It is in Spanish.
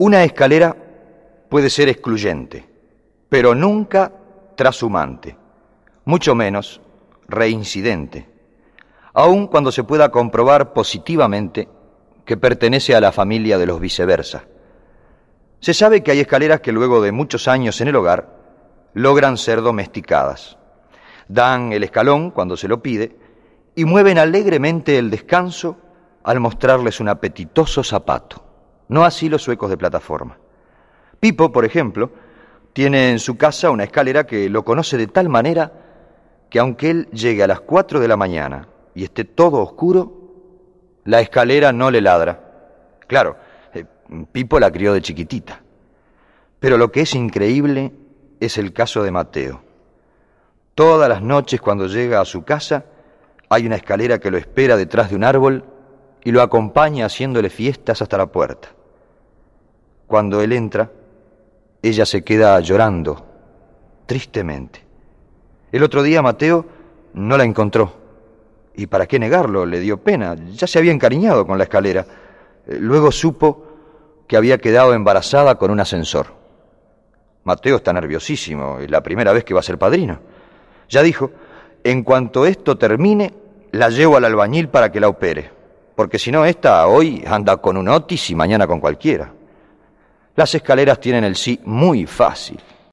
Una escalera puede ser excluyente, pero nunca trashumante, mucho menos reincidente, aun cuando se pueda comprobar positivamente que pertenece a la familia de los viceversa. Se sabe que hay escaleras que luego de muchos años en el hogar logran ser domesticadas. Dan el escalón cuando se lo pide y mueven alegremente el descanso al mostrarles un apetitoso zapato. No así los suecos de plataforma. Pipo, por ejemplo, tiene en su casa una escalera que lo conoce de tal manera que aunque él llegue a las 4 de la mañana y esté todo oscuro, la escalera no le ladra. Claro, Pipo la crió de chiquitita. Pero lo que es increíble es el caso de Mateo. Todas las noches cuando llega a su casa hay una escalera que lo espera detrás de un árbol y lo acompaña haciéndole fiestas hasta la puerta. Cuando él entra, ella se queda llorando, tristemente. El otro día Mateo no la encontró. Y para qué negarlo, le dio pena. Ya se había encariñado con la escalera. Luego supo que había quedado embarazada con un ascensor. Mateo está nerviosísimo, es la primera vez que va a ser padrino. Ya dijo, en cuanto esto termine, la llevo al albañil para que la opere, porque si no, esta hoy anda con un Otis y mañana con cualquiera. Las escaleras tienen el sí muy fácil.